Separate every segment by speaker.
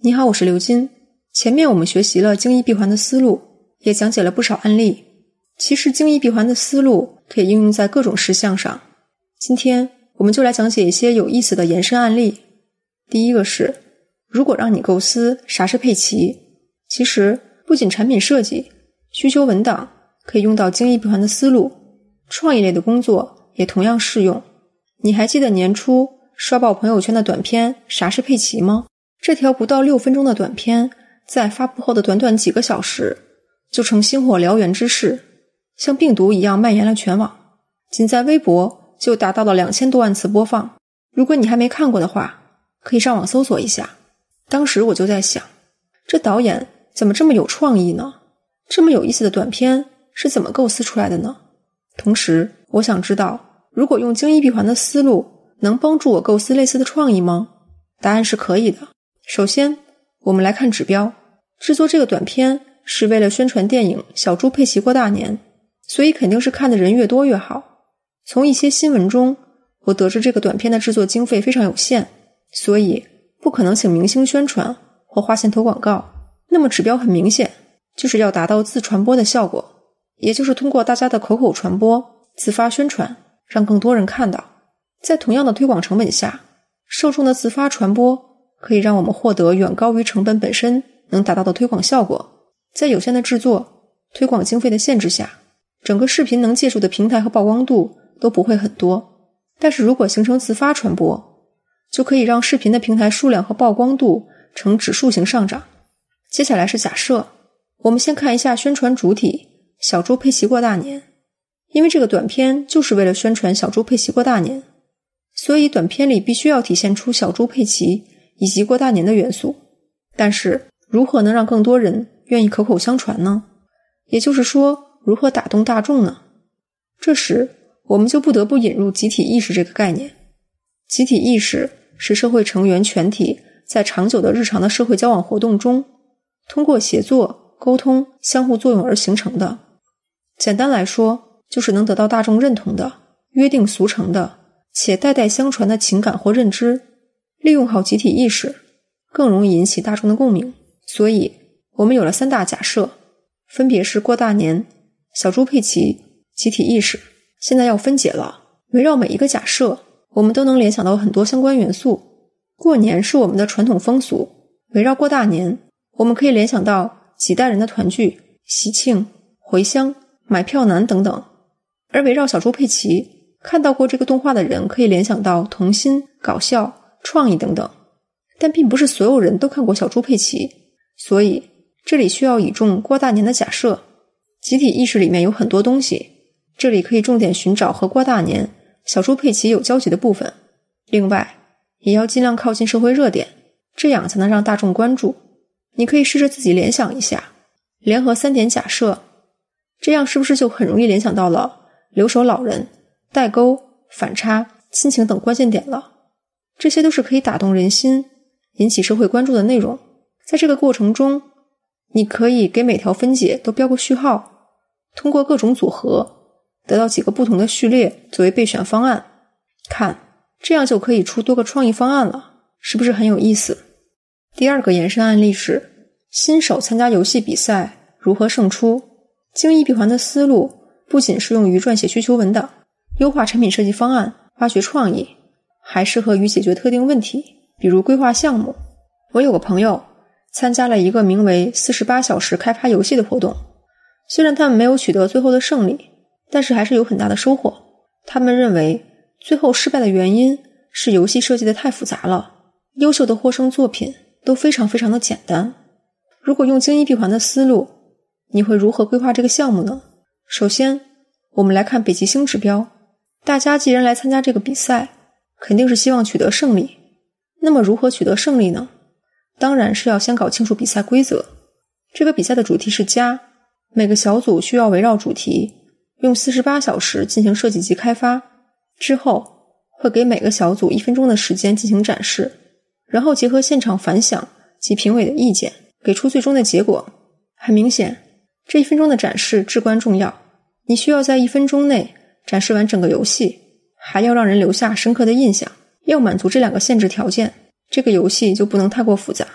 Speaker 1: 你好，我是刘金。前面我们学习了精益闭环的思路，也讲解了不少案例。其实精益闭环的思路可以应用在各种事项上。今天我们就来讲解一些有意思的延伸案例。第一个是，如果让你构思啥是佩奇，其实不仅产品设计、需求文档可以用到精益闭环的思路，创意类的工作也同样适用。你还记得年初刷爆朋友圈的短片啥是佩奇吗？这条不到6分钟的短片，在发布后的短短几个小时，就成星火燎原之势，像病毒一样蔓延了全网，仅在微博就达到了2000多万次播放。如果你还没看过的话，可以上网搜索一下。当时我就在想，这导演怎么这么有创意呢？这么有意思的短片是怎么构思出来的呢？同时我想知道，如果用精益闭环的思路，能帮助我构思类似的创意吗？答案是可以的。首先我们来看指标，制作这个短片是为了宣传电影《小猪佩奇过大年》，所以肯定是看的人越多越好。从一些新闻中我得知这个短片的制作经费非常有限，所以不可能请明星宣传或花钱投广告。那么指标很明显，就是要达到自传播的效果，也就是通过大家的口口传播、自发宣传，让更多人看到。在同样的推广成本下，受众的自发传播可以让我们获得远高于成本本身能达到的推广效果。在有限的制作、推广经费的限制下，整个视频能借助的平台和曝光度都不会很多。但是如果形成自发传播，就可以让视频的平台数量和曝光度呈指数型上涨。接下来是假设，我们先看一下宣传主体小猪佩奇过大年。因为这个短片就是为了宣传小猪佩奇过大年，所以短片里必须要体现出小猪佩奇以及过大年的元素。但是如何能让更多人愿意口口相传呢？也就是说，如何打动大众呢？这时我们就不得不引入集体意识这个概念。集体意识是社会成员全体在长久的日常的社会交往活动中，通过协作、沟通、相互作用而形成的。简单来说，就是能得到大众认同的、约定俗成的且代代相传的情感或认知。利用好集体意识，更容易引起大众的共鸣。所以我们有了3大假设，分别是过大年、小猪佩奇、集体意识。现在要分解了，围绕每一个假设，我们都能联想到很多相关元素。过年是我们的传统风俗，围绕过大年，我们可以联想到几代人的团聚、喜庆、回乡、买票难等等。而围绕小猪佩奇，看到过这个动画的人可以联想到童心、搞笑、创意等等。但并不是所有人都看过小猪佩奇，所以这里需要倚重过大年的假设。集体意识里面有很多东西，这里可以重点寻找和过大年、小猪佩奇有交集的部分。另外也要尽量靠近社会热点，这样才能让大众关注。你可以试着自己联想一下，联合3点假设，这样是不是就很容易联想到了留守老人、代沟、反差、亲情等关键点了？这些都是可以打动人心、引起社会关注的内容。在这个过程中，你可以给每条分解都标个序号，通过各种组合得到几个不同的序列作为备选方案。看，这样就可以出多个创意方案了，是不是很有意思？第二个延伸案例是，新手参加游戏比赛如何胜出。精益闭环的思路不仅适用于撰写需求文档、优化产品设计方案、挖掘创意，还适合于解决特定问题，比如规划项目。我有个朋友参加了一个名为48小时开发游戏的活动，虽然他们没有取得最后的胜利，但是还是有很大的收获。他们认为最后失败的原因是游戏设计的太复杂了，优秀的获胜作品都非常的简单。如果用精益闭环的思路，你会如何规划这个项目呢？首先我们来看北极星指标。大家既然来参加这个比赛，肯定是希望取得胜利。那么如何取得胜利呢？当然是要先搞清楚比赛规则。这个比赛的主题是家，每个小组需要围绕主题用48小时进行设计及开发，之后会给每个小组1分钟的时间进行展示，然后结合现场反响及评委的意见，给出最终的结果。很明显，这1分钟的展示至关重要，你需要在1分钟内展示完整个游戏，还要让人留下深刻的印象。要满足这2个限制条件，这个游戏就不能太过复杂。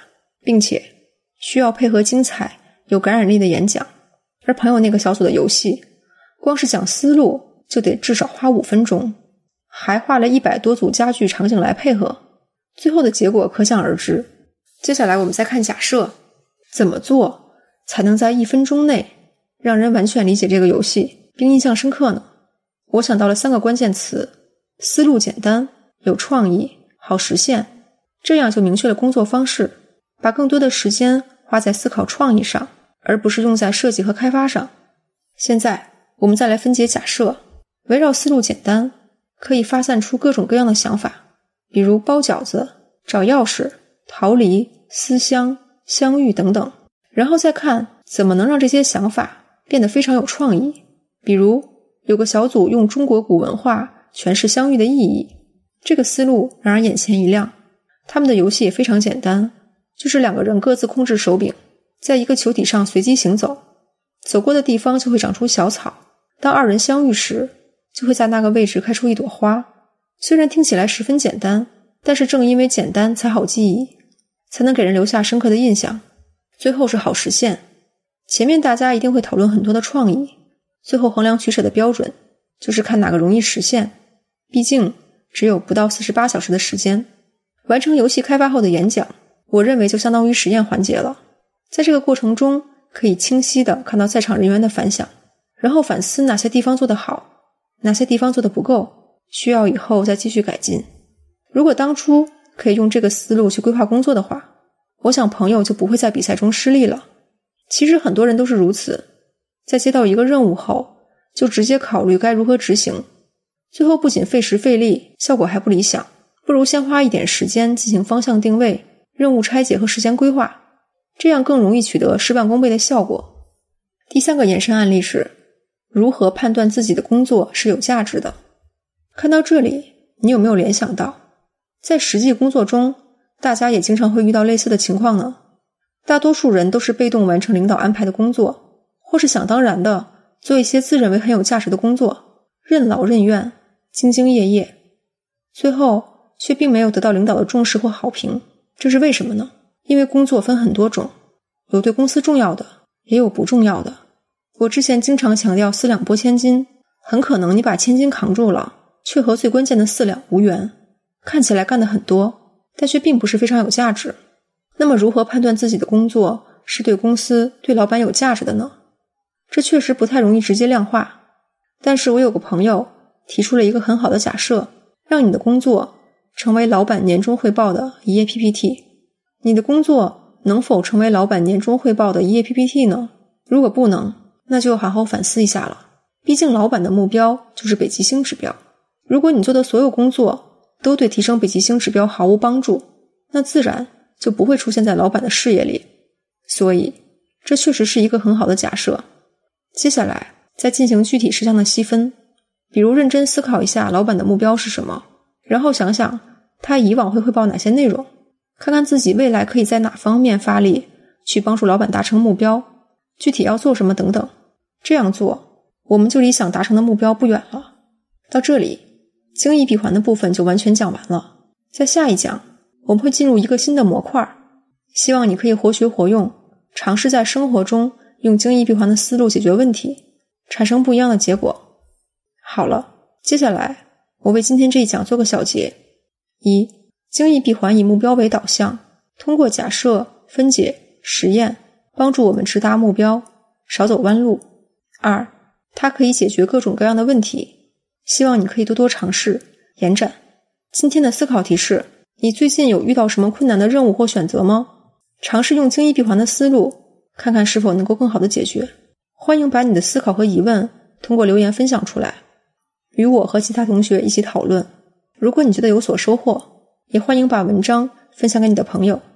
Speaker 1: 并且需要配合精彩有感染力的演讲。而朋友那个小组的游戏，光是讲思路就得至少花5分钟，还画了100多组家具场景来配合，最后的结果可想而知。接下来我们再看假设，怎么做才能在1分钟内让人完全理解这个游戏并印象深刻呢？我想到了3个关键词：思路简单、有创意、好实现。这样就明确了工作方式，把更多的时间花在思考创意上，而不是用在设计和开发上。现在我们再来分解假设，围绕思路简单，可以发散出各种各样的想法，比如包饺子、找钥匙、逃离、思乡、相遇等等。然后再看怎么能让这些想法变得非常有创意，比如有个小组用中国古文化诠释相遇的意义，这个思路让人眼前一亮。他们的游戏也非常简单，就是2个人各自控制手柄，在一个球体上随机行走，走过的地方就会长出小草，当2人相遇时，就会在那个位置开出一朵花。虽然听起来十分简单，但是正因为简单才好记忆，才能给人留下深刻的印象。最后是好实现，前面大家一定会讨论很多的创意，最后衡量取舍的标准就是看哪个容易实现，毕竟只有不到48小时的时间。完成游戏开发后的演讲，我认为就相当于实验环节了。在这个过程中，可以清晰地看到在场人员的反响，然后反思哪些地方做得好，哪些地方做得不够，需要以后再继续改进。如果当初可以用这个思路去规划工作的话，我想朋友就不会在比赛中失利了。其实很多人都是如此，在接到一个任务后，就直接考虑该如何执行，最后不仅费时费力，效果还不理想。不如先花一点时间进行方向定位、任务拆解和时间规划，这样更容易取得事半功倍的效果。第3个延伸案例是如何判断自己的工作是有价值的。看到这里，你有没有联想到，在实际工作中，大家也经常会遇到类似的情况呢？大多数人都是被动完成领导安排的工作，或是想当然的做一些自认为很有价值的工作，任劳任怨，兢兢业业，最后却并没有得到领导的重视或好评。这是为什么呢？因为工作分很多种，有对公司重要的，也有不重要的。我之前经常强调4两拨千斤，很可能你把千斤扛住了，却和最关键的4两无缘，看起来干得很多，但却并不是非常有价值。那么如何判断自己的工作是对公司、对老板有价值的呢？这确实不太容易直接量化，但是我有个朋友提出了一个很好的假设，让你的工作成为老板年终汇报的一页 PPT。 你的工作能否成为老板年终汇报的一页 PPT 呢？如果不能，那就好好反思一下了。毕竟老板的目标就是北极星指标，如果你做的所有工作都对提升北极星指标毫无帮助，那自然就不会出现在老板的视野里。所以这确实是一个很好的假设。接下来再进行具体事项的细分，比如认真思考一下老板的目标是什么，然后想想他以往会汇报哪些内容，看看自己未来可以在哪方面发力去帮助老板达成目标，具体要做什么等等。这样做，我们就离想达成的目标不远了。到这里，精益闭环的部分就完全讲完了。在下一讲，我们会进入一个新的模块，希望你可以活学活用，尝试在生活中用精益闭环的思路解决问题，产生不一样的结果。好了，接下来我为今天这一讲做个小结。1. 精益闭环以目标为导向，通过假设、分解、实验，帮助我们直达目标，少走弯路。2. 它可以解决各种各样的问题，希望你可以多多尝试、延展。今天的思考题是，你最近有遇到什么困难的任务或选择吗？尝试用精益闭环的思路，看看是否能够更好的解决。欢迎把你的思考和疑问通过留言分享出来，与我和其他同学一起讨论。如果你觉得有所收获，也欢迎把文章分享给你的朋友。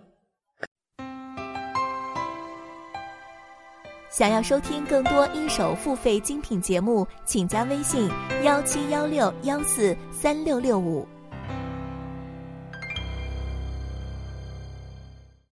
Speaker 2: 想要收听更多一手付费精品节目，请加微信1716143665。